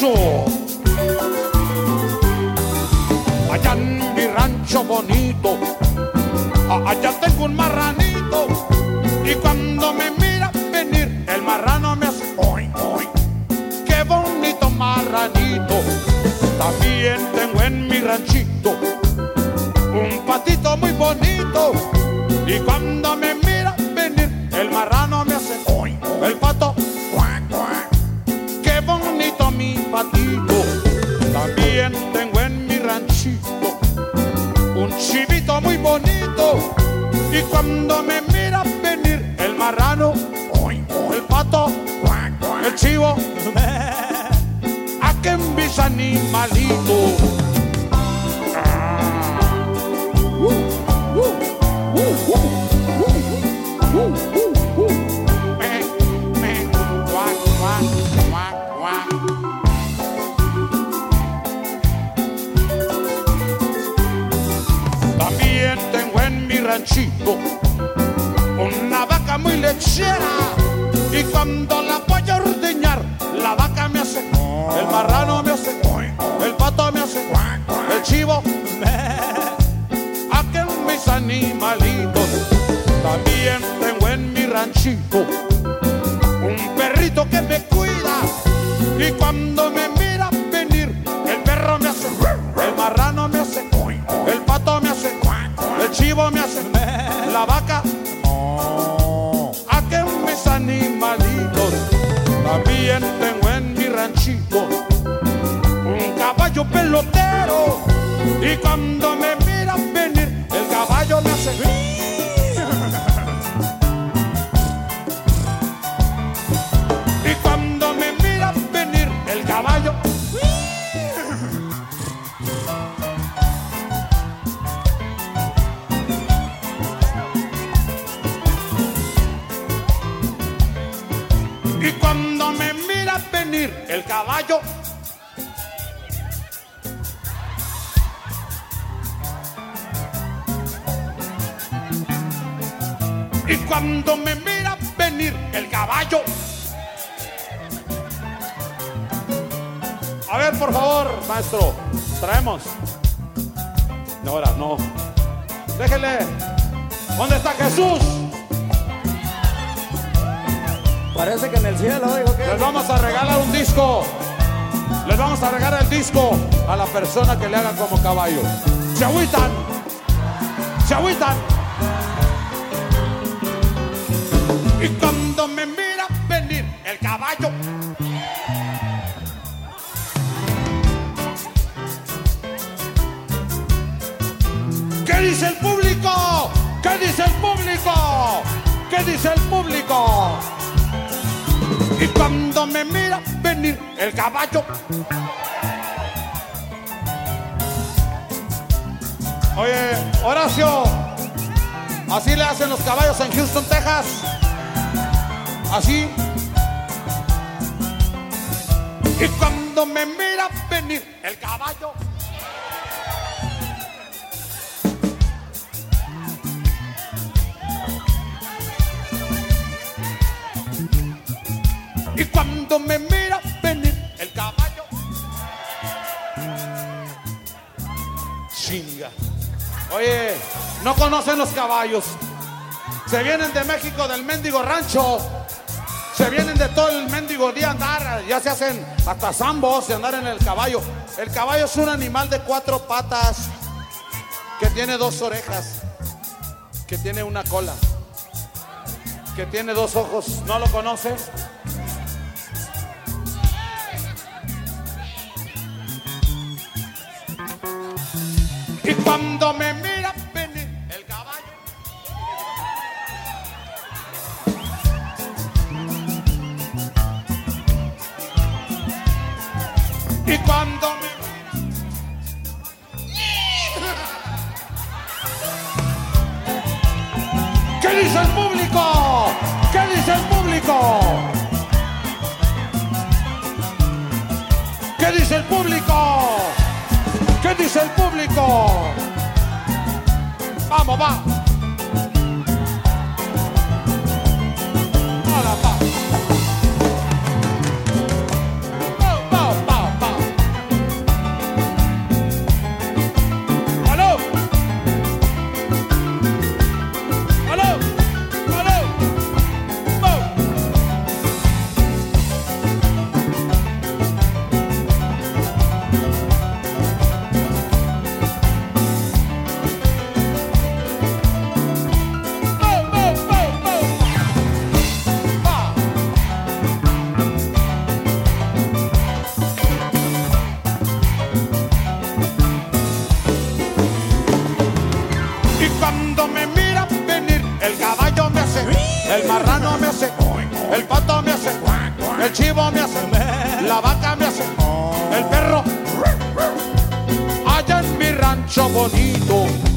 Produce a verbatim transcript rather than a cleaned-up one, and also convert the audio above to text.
eso. Allá en mi rancho bonito, allá tengo un marranito, y cuando me mira venir, el marrano me hace oy, oy. Qué bonito marranito. También tengo en mi ranchito un patito muy bonito, y cuando me mira venir, el marrano me hace oy, oy. El pato, cuac, cuac. Qué bonito mi patito. También tengo en mi ranchito un chivito muy bonito, y cuando me mira venir, el marrano, oy, oy. El pato, cuac, cuac. El chivo, a que mis animalitos. También tengo en mi ranchito una vaca muy lechera, y cuando la voy a ordeñar, la vaca me hace, el marrano me hace, el pato me hace, el chivo, a que mis animalitos. También tengo en mi ranchito un perrito que me cuida, y cuando me mira venir, el perro me hace, el marrano me hace, el pato me hace, el chivo me hace, la vaca, a que mis animalitos. También tengo en mi ranchito un caballo pelotero, y cuando me mira venir, el caballo me hace. Y cuando me mira venir, el caballo. Y cuando me mira venir, el caballo. Y cuando me mira venir, el caballo. A ver, por favor, maestro, traemos. No, ahora no. Déjele. ¿Dónde está Jesús? Parece que en el cielo, dijo que. Les vamos a regalar un disco. Les vamos a regalar el disco a la persona que le haga como caballo. Se agüitan. Se agüitan. Y cuando me mira venir, el caballo. ¿Qué dice el público? ¿Qué dice el público? ¿Qué dice el público? Y cuando me mira venir, el caballo. Oye, Horacio, así le hacen los caballos en Houston, Texas. Así. Y cuando me mira venir, el caballo. Y cuando me mira venir, el caballo. Chinga. Oye, no conocen los caballos. Se vienen de México, del mendigo rancho. Se vienen de todo el mendigo día andar. Ya se hacen hasta zambos de andar en el caballo. El caballo es un animal de cuatro patas, que tiene dos orejas, que tiene una cola, que tiene dos ojos. ¿No lo conocen? Y cuando me mira venir, el caballo. Y cuando me ¿qué dice el público? ¿Qué dice el público? ¿Qué dice el público? ¿Qué dice el público? Vamos, va. Ahora va. Va, va, va, el marrano me hace, el pato me hace, el chivo me hace, la vaca me hace, el perro. Allá en mi rancho bonito